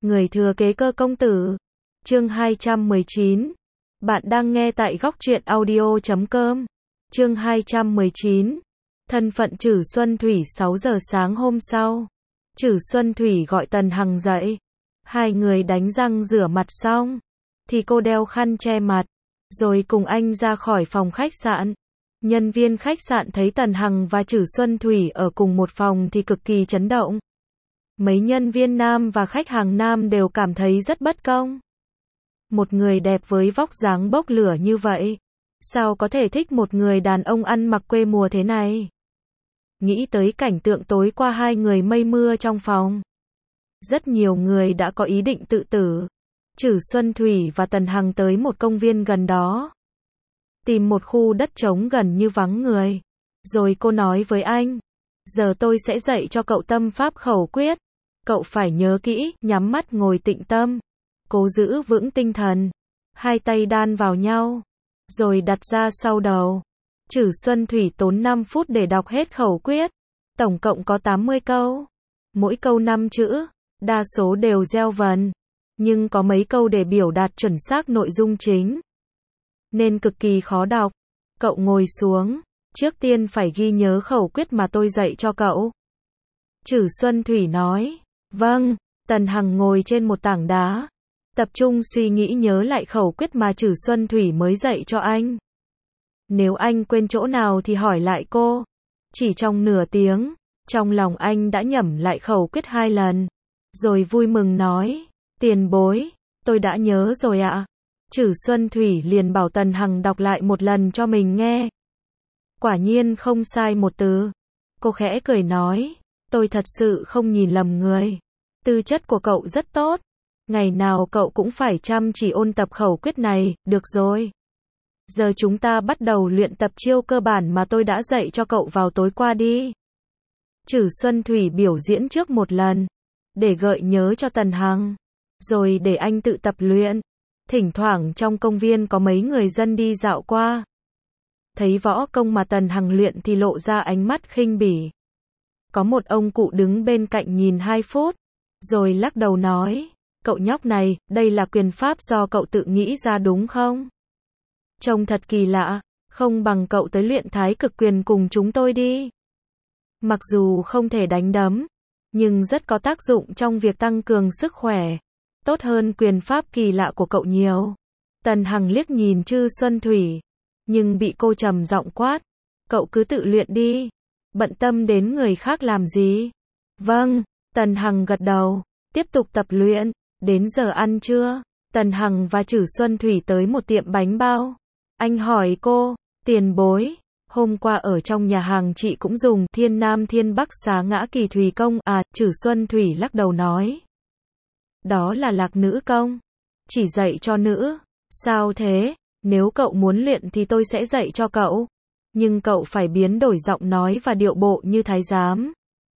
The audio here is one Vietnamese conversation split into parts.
Người thừa kế Cơ công tử. Chương 219. Bạn đang nghe tại góc truyện audio.com. Chương 219. Thân phận Trử Xuân Thủy. 6 giờ sáng hôm sau, Trử Xuân Thủy gọi Tần Hằng dậy. Hai người đánh răng rửa mặt xong, thì cô đeo khăn che mặt, rồi cùng anh ra khỏi phòng khách sạn. Nhân viên khách sạn thấy Tần Hằng và Trử Xuân Thủy ở cùng một phòng thì cực kỳ chấn động. Mấy nhân viên nam và khách hàng nam đều cảm thấy rất bất công. Một người đẹp với vóc dáng bốc lửa như vậy, sao có thể thích một người đàn ông ăn mặc quê mùa thế này? Nghĩ tới cảnh tượng tối qua hai người mây mưa trong phòng, rất nhiều người đã có ý định tự tử. Trử Xuân Thủy và Tần Hằng tới một công viên gần đó, tìm một khu đất trống gần như vắng người. Rồi cô nói với anh, giờ tôi sẽ dạy cho cậu tâm pháp khẩu quyết. Cậu phải nhớ kỹ, nhắm mắt ngồi tĩnh tâm, cố giữ vững tinh thần, hai tay đan vào nhau, rồi đặt ra sau đầu. Trử Xuân Thủy tốn 5 phút để đọc hết khẩu quyết, tổng cộng có 80 câu, mỗi câu 5 chữ, đa số đều gieo vần, nhưng có mấy câu để biểu đạt chuẩn xác nội dung chính, nên cực kỳ khó đọc. Cậu ngồi xuống, trước tiên phải ghi nhớ khẩu quyết mà tôi dạy cho cậu. Trử Xuân Thủy nói. Vâng. Tần Hằng ngồi trên một tảng đá, tập trung suy nghĩ nhớ lại khẩu quyết mà Trử Xuân Thủy mới dạy cho anh. Nếu anh quên chỗ nào thì hỏi lại cô. Chỉ trong nửa tiếng, trong lòng anh đã nhẩm lại khẩu quyết 2 lần, rồi vui mừng nói, tiền bối, tôi đã nhớ rồi ạ. Trử Xuân Thủy liền bảo Tần Hằng đọc lại một lần cho mình nghe. Quả nhiên không sai một từ. Cô khẽ cười nói, tôi thật sự không nhìn lầm người. Tư chất của cậu rất tốt. Ngày nào cậu cũng phải chăm chỉ ôn tập khẩu quyết này, được rồi. Giờ chúng ta bắt đầu luyện tập chiêu cơ bản mà tôi đã dạy cho cậu vào tối qua đi. Trử Xuân Thủy biểu diễn trước một lần, để gợi nhớ cho Tần Hằng, rồi để anh tự tập luyện. Thỉnh thoảng trong công viên có mấy người dân đi dạo qua, thấy võ công mà Tần Hằng luyện thì lộ ra ánh mắt khinh bỉ. Có một ông cụ đứng bên cạnh nhìn 2 phút, rồi lắc đầu nói, cậu nhóc này, đây là quyền pháp do cậu tự nghĩ ra đúng không? Trông thật kỳ lạ, không bằng cậu tới luyện thái cực quyền cùng chúng tôi đi. Mặc dù không thể đánh đấm, nhưng rất có tác dụng trong việc tăng cường sức khỏe, tốt hơn quyền pháp kỳ lạ của cậu nhiều. Tần Hằng liếc nhìn Trử Xuân Thủy, nhưng bị cô trầm giọng quát, cậu cứ tự luyện đi, bận tâm đến người khác làm gì? Vâng. Tần Hằng gật đầu, tiếp tục tập luyện. Đến giờ ăn trưa, Tần Hằng và Trử Xuân Thủy tới một tiệm bánh bao. Anh hỏi cô, tiền bối, hôm qua ở trong nhà hàng chị cũng dùng Thiên Nam Thiên Bắc Xá Ngã Kỳ Thùy Công à? Trử Xuân Thủy lắc đầu nói, đó là Lạc Nữ Công, chỉ dạy cho nữ. Sao thế? Nếu cậu muốn luyện thì tôi sẽ dạy cho cậu, nhưng cậu phải biến đổi giọng nói và điệu bộ như thái giám.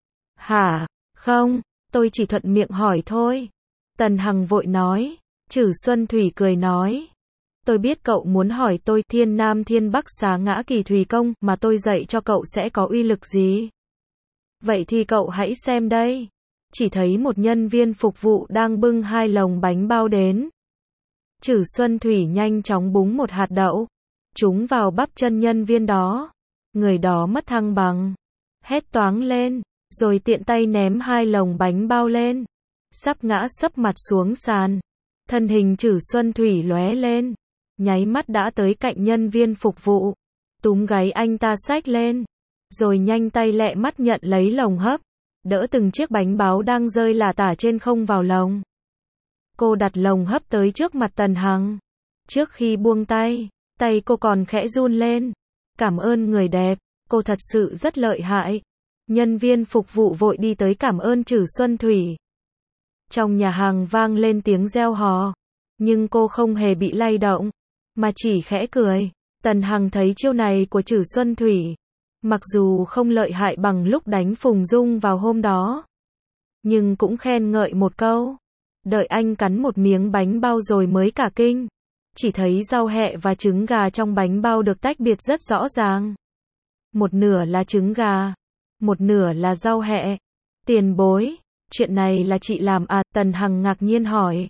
Hả? Không, tôi chỉ thuận miệng hỏi thôi. Tần Hằng vội nói. Trử Xuân Thủy cười nói, tôi biết cậu muốn hỏi tôi Thiên Nam Thiên Bắc Xá Ngã Kỳ Thùy Công mà tôi dạy cho cậu sẽ có uy lực gì. Vậy thì cậu hãy xem đây. Chỉ thấy một nhân viên phục vụ đang bưng 2 lồng bánh bao đến. Trử Xuân Thủy nhanh chóng búng một hạt đậu, trúng vào bắp chân nhân viên đó. Người đó mất thăng bằng, hét toáng lên, rồi tiện tay ném 2 lồng bánh bao lên, sắp ngã sấp mặt xuống sàn. Thân hình Trử Xuân Thủy lóe lên, nháy mắt đã tới cạnh nhân viên phục vụ, túm gáy anh ta xách lên, rồi nhanh tay lẹ mắt nhận lấy lồng hấp, đỡ từng chiếc bánh bao đang rơi lả tả trên không vào lồng. Cô đặt lồng hấp tới trước mặt Tần Hằng. Trước khi buông tay, tay cô còn khẽ run lên. Cảm ơn người đẹp, cô thật sự rất lợi hại. Nhân viên phục vụ vội đi tới cảm ơn Trử Xuân Thủy. Trong nhà hàng vang lên tiếng reo hò, nhưng cô không hề bị lay động, mà chỉ khẽ cười. Tần Hằng thấy chiêu này của Trử Xuân Thủy, mặc dù không lợi hại bằng lúc đánh Phùng Dung vào hôm đó, nhưng cũng khen ngợi một câu. Đợi anh cắn một miếng bánh bao rồi mới cả kinh, chỉ thấy rau hẹ và trứng gà trong bánh bao được tách biệt rất rõ ràng. Một nửa là trứng gà, một nửa là rau hẹ. Tiền bối, Chuyện này là chị làm à? Tần Hằng ngạc nhiên hỏi.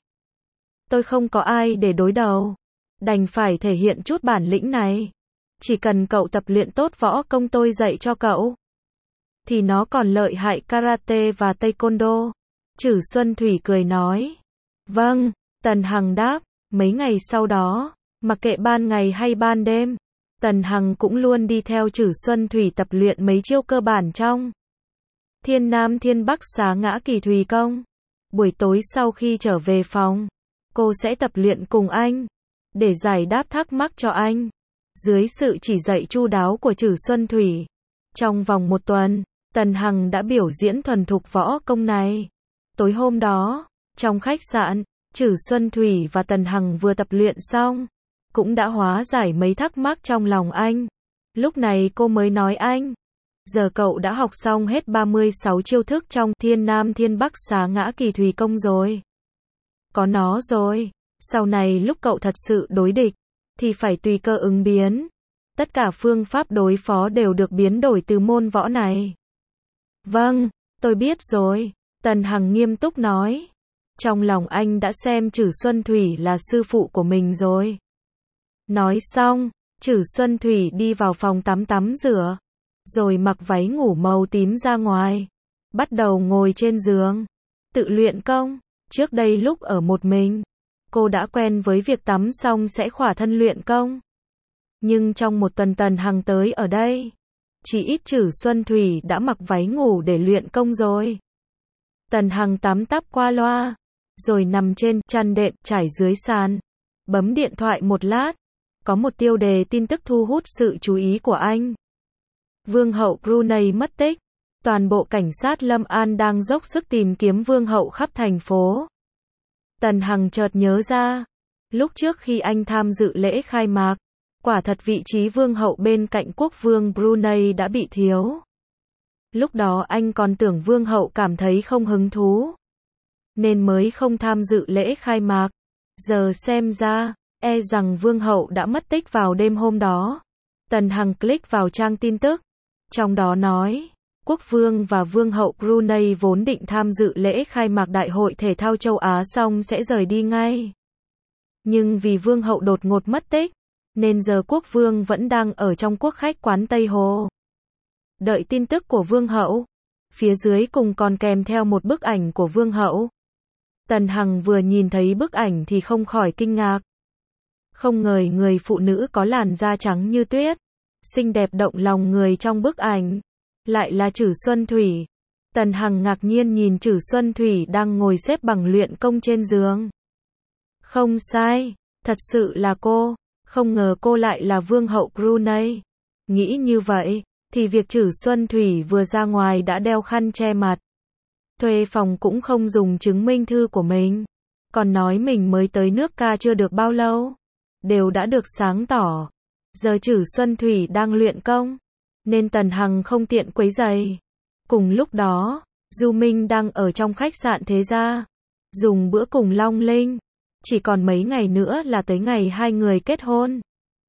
Tôi không có ai để đối đầu. Đành phải thể hiện chút bản lĩnh này. Chỉ cần cậu tập luyện tốt võ công tôi dạy cho cậu, thì nó còn lợi hại karate và taekwondo. Trử Xuân Thủy cười nói. Vâng, Tần Hằng đáp. Mấy ngày sau đó, mặc kệ ban ngày hay ban đêm, Tần Hằng cũng luôn đi theo Trử Xuân Thủy tập luyện mấy chiêu cơ bản trong Thiên Nam Thiên Bắc Xá Ngã Kỳ Thùy Công. Buổi tối sau khi trở về phòng, cô sẽ tập luyện cùng anh, để giải đáp thắc mắc cho anh. Dưới sự chỉ dạy chu đáo của Trử Xuân Thủy, trong vòng 1 tuần, Tần Hằng đã biểu diễn thuần thục võ công này. Tối hôm đó, trong khách sạn, Trử Xuân Thủy và Tần Hằng vừa tập luyện xong, cũng đã hóa giải mấy thắc mắc trong lòng anh. Lúc này cô mới nói anh, giờ cậu đã học xong hết 36 chiêu thức trong Thiên Nam Thiên Bắc Xá Ngã Kỳ Thùy Công rồi. Có nó rồi, sau này lúc cậu thật sự đối địch, thì phải tùy cơ ứng biến. Tất cả phương pháp đối phó đều được biến đổi từ môn võ này. Vâng, tôi biết rồi, Tần Hằng nghiêm túc nói. Trong lòng anh đã xem Trử Xuân Thủy là sư phụ của mình rồi. Nói xong, Trử Xuân Thủy đi vào phòng tắm rửa, rồi mặc váy ngủ màu tím ra ngoài, bắt đầu ngồi trên giường, tự luyện công. Trước đây lúc ở một mình, cô đã quen với việc tắm xong sẽ khỏa thân luyện công. Nhưng trong 1 tuần Tần Hằng tới ở đây, chỉ ít Trử Xuân Thủy đã mặc váy ngủ để luyện công rồi. Tần Hằng tắm tắp qua loa, rồi nằm trên chăn đệm trải dưới sàn, bấm điện thoại một lát. Có một tiêu đề tin tức thu hút sự chú ý của anh. Vương hậu Brunei mất tích. Toàn bộ cảnh sát Lâm An đang dốc sức tìm kiếm vương hậu khắp thành phố. Tần Hằng chợt nhớ ra, lúc trước khi anh tham dự lễ khai mạc, quả thật vị trí vương hậu bên cạnh quốc vương Brunei đã bị thiếu. Lúc đó anh còn tưởng vương hậu cảm thấy không hứng thú, nên mới không tham dự lễ khai mạc. Giờ xem ra, e rằng vương hậu đã mất tích vào đêm hôm đó. Tần Hằng click vào trang tin tức, trong đó nói, quốc vương và vương hậu Brunei vốn định tham dự lễ khai mạc Đại hội Thể thao châu Á xong sẽ rời đi ngay. Nhưng vì vương hậu đột ngột mất tích, nên giờ quốc vương vẫn đang ở trong quốc khách quán Tây Hồ, đợi tin tức của vương hậu. Phía dưới cùng còn kèm theo một bức ảnh của vương hậu. Tần Hằng vừa nhìn thấy bức ảnh thì không khỏi kinh ngạc. Không ngờ người phụ nữ có làn da trắng như tuyết, xinh đẹp động lòng người trong bức ảnh, lại là Trử Xuân Thủy. Tần Hằng ngạc nhiên nhìn Trử Xuân Thủy đang ngồi xếp bằng luyện công trên giường. Không sai, thật sự là cô, không ngờ cô lại là vương hậu Brunei. Nghĩ như vậy, thì việc Trử Xuân Thủy vừa ra ngoài đã đeo khăn che mặt, thuê phòng cũng không dùng chứng minh thư của mình, còn nói mình mới tới nước ca chưa được bao lâu, đều đã được sáng tỏ. Giờ Trử Xuân Thủy đang luyện công, nên Tần Hằng không tiện quấy rầy. Cùng lúc đó, Du Minh đang ở trong khách sạn Thế Gia, dùng bữa cùng Long Linh. Chỉ còn mấy ngày nữa là tới ngày hai người kết hôn,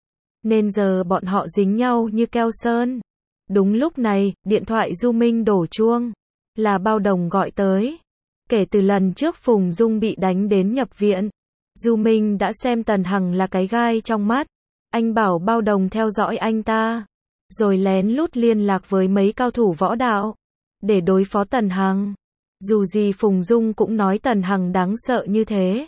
nên giờ bọn họ dính nhau như keo sơn. Đúng lúc này, điện thoại Du Minh đổ chuông, là Bao Đồng gọi tới. Kể từ lần trước Phùng Dung bị đánh đến nhập viện, Du Minh đã xem Tần Hằng là cái gai trong mắt. Anh bảo Bao Đồng theo dõi anh ta, rồi lén lút liên lạc với mấy cao thủ võ đạo, để đối phó Tần Hằng. Dù gì Phùng Dung cũng nói Tần Hằng đáng sợ như thế.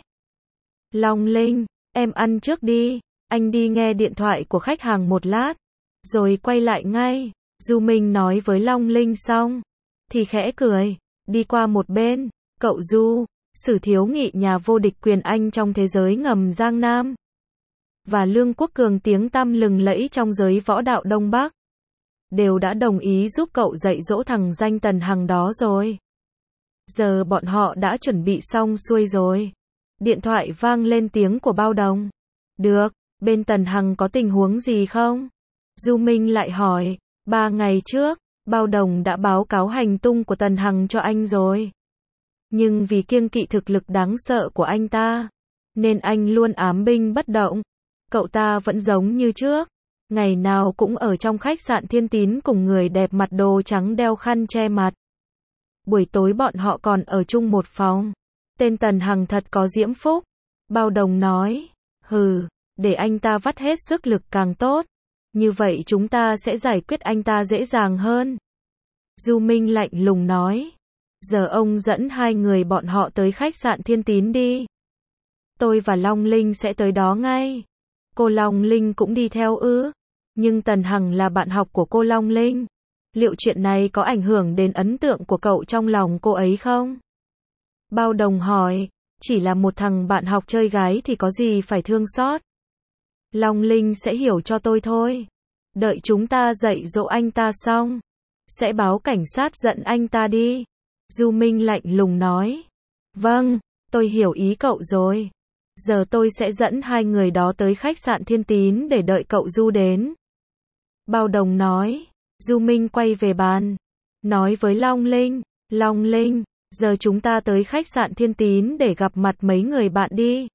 Long Linh, em ăn trước đi, anh đi nghe điện thoại của khách hàng một lát, rồi quay lại ngay. Du Minh nói với Long Linh xong, thì khẽ cười, đi qua một bên. Cậu Du, Sử Thiếu Nghị nhà vô địch quyền Anh trong thế giới ngầm Giang Nam, và Lương Quốc Cường tiếng tăm lừng lẫy trong giới võ đạo Đông Bắc, đều đã đồng ý giúp cậu dạy dỗ thằng danh Tần Hằng đó rồi. Giờ bọn họ đã chuẩn bị xong xuôi rồi. Điện thoại vang lên tiếng của Bao Đồng. Được, bên Tần Hằng có tình huống gì không? Du Minh lại hỏi. 3 ngày trước, Bao Đồng đã báo cáo hành tung của Tần Hằng cho anh rồi. Nhưng vì kiêng kỵ thực lực đáng sợ của anh ta, nên anh luôn ám binh bất động. Cậu ta vẫn giống như trước, ngày nào cũng ở trong khách sạn Thiên Tín cùng người đẹp mặt đồ trắng đeo khăn che mặt. Buổi tối bọn họ còn ở chung một phòng. Tên Tần Hằng thật có diễm phúc. Bao Đồng nói, hừ, để anh ta vắt hết sức lực càng tốt. Như vậy chúng ta sẽ giải quyết anh ta dễ dàng hơn. Du Minh lạnh lùng nói, giờ ông dẫn hai người bọn họ tới khách sạn Thiên Tín đi. Tôi và Long Linh sẽ tới đó ngay. Cô Long Linh cũng đi theo ư? Nhưng Tần Hằng là bạn học của cô Long Linh. Liệu chuyện này có ảnh hưởng đến ấn tượng của cậu trong lòng cô ấy không? Bao Đồng hỏi, chỉ là một thằng bạn học chơi gái thì có gì phải thương xót. Long Linh sẽ hiểu cho tôi thôi. Đợi chúng ta dạy dỗ anh ta xong, sẽ báo cảnh sát giận anh ta đi. Du Minh lạnh lùng nói, vâng, tôi hiểu ý cậu rồi. Giờ tôi sẽ dẫn hai người đó tới khách sạn Thiên Tín để đợi cậu Du đến. Bao Đồng nói. Du Minh quay về bàn, nói với Long Linh, Long Linh, giờ chúng ta tới khách sạn Thiên Tín để gặp mặt mấy người bạn đi.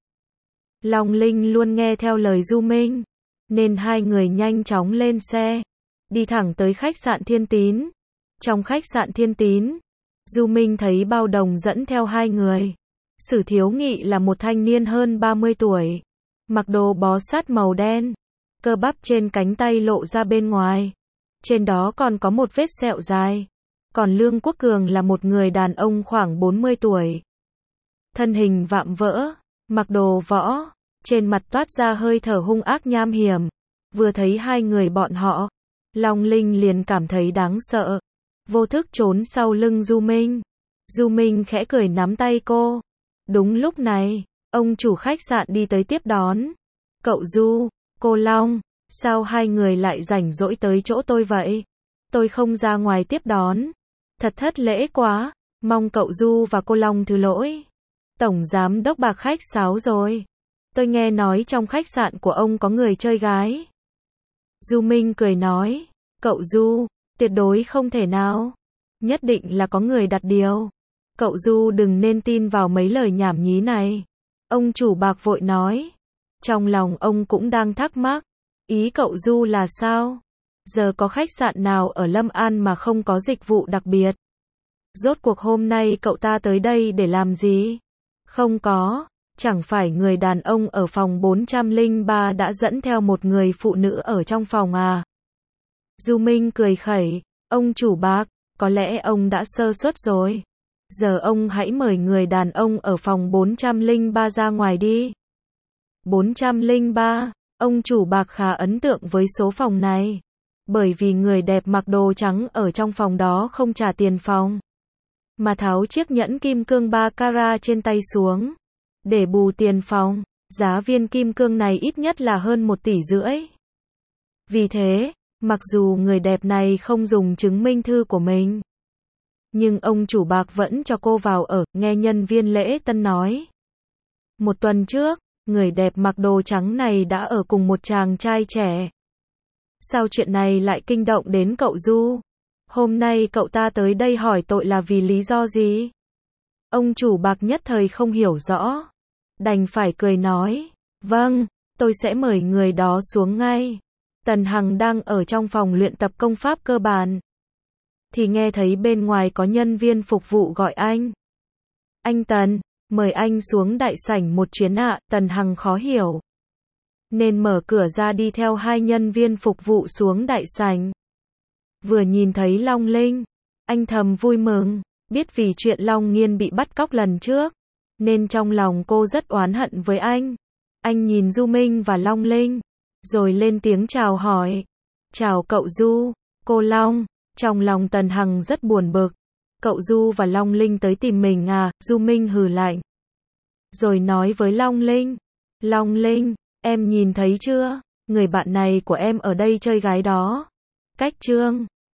Long Linh luôn nghe theo lời Du Minh, nên hai người nhanh chóng lên xe, đi thẳng tới khách sạn Thiên Tín. Trong khách sạn Thiên Tín, Du Minh thấy Bao Đồng dẫn theo hai người. Sử Thiếu Nghị là một thanh niên hơn 30 tuổi, mặc đồ bó sát màu đen, cơ bắp trên cánh tay lộ ra bên ngoài. Trên đó còn có một vết sẹo dài. Còn Lương Quốc Cường là một người đàn ông khoảng 40 tuổi. Thân hình vạm vỡ, mặc đồ võ, trên mặt toát ra hơi thở hung ác nham hiểm. Vừa thấy hai người bọn họ, Long Linh liền cảm thấy đáng sợ. Vô thức trốn sau lưng Du Minh. Du Minh khẽ cười nắm tay cô. Đúng lúc này, ông chủ khách sạn đi tới tiếp đón. Cậu Du, cô Long, sao hai người lại rảnh rỗi tới chỗ tôi vậy? Tôi không ra ngoài tiếp đón. Thật thất lễ quá, mong cậu Du và cô Long thứ lỗi. Tổng giám đốc bạc khách sáo rồi. Tôi nghe nói trong khách sạn của ông có người chơi gái. Du Minh cười nói, cậu Du, tuyệt đối không thể nào. Nhất định là có người đặt điều. Cậu Du đừng nên tin vào mấy lời nhảm nhí này. Ông chủ bạc vội nói. Trong lòng ông cũng đang thắc mắc. Ý cậu Du là sao? Giờ có khách sạn nào ở Lâm An mà không có dịch vụ đặc biệt? Rốt cuộc hôm nay cậu ta tới đây để làm gì? Không có, chẳng phải người đàn ông ở phòng 403 đã dẫn theo một người phụ nữ ở trong phòng à? Du Minh cười khẩy, ông chủ bạc, có lẽ ông đã sơ suất rồi. Giờ ông hãy mời người đàn ông ở phòng 403 ra ngoài đi. 403, ông chủ bạc khá ấn tượng với số phòng này. Bởi vì người đẹp mặc đồ trắng ở trong phòng đó không trả tiền phòng, mà tháo chiếc nhẫn kim cương 3 carat trên tay xuống, để bù tiền phòng. Giá viên kim cương này ít nhất là hơn 1,5 tỷ. Vì thế, mặc dù người đẹp này không dùng chứng minh thư của mình, nhưng ông chủ bạc vẫn cho cô vào ở, nghe nhân viên lễ tân nói. Một tuần trước, người đẹp mặc đồ trắng này đã ở cùng một chàng trai trẻ. Sao chuyện này lại kinh động đến cậu Du? Hôm nay cậu ta tới đây hỏi tội là vì lý do gì? Ông chủ bạc nhất thời không hiểu rõ. Đành phải cười nói, vâng, tôi sẽ mời người đó xuống ngay. Tần Hằng đang ở trong phòng luyện tập công pháp cơ bản, thì nghe thấy bên ngoài có nhân viên phục vụ gọi anh. Anh Tần, mời anh xuống đại sảnh một chuyến ạ. Tần Hằng khó hiểu, nên mở cửa ra đi theo hai nhân viên phục vụ xuống đại sảnh. Vừa nhìn thấy Long Linh, anh thầm vui mừng, biết vì chuyện Long Nghiên bị bắt cóc lần trước, nên trong lòng cô rất oán hận với anh. Anh nhìn Du Minh và Long Linh, rồi lên tiếng chào hỏi. Chào cậu Du, cô Long. Trong lòng Tần Hằng rất buồn bực. Cậu Du và Long Linh tới tìm mình à? Du Minh hừ lạnh, rồi nói với Long Linh. Long Linh, em nhìn thấy chưa? Người bạn này của em ở đây chơi gái đó. Cách trương.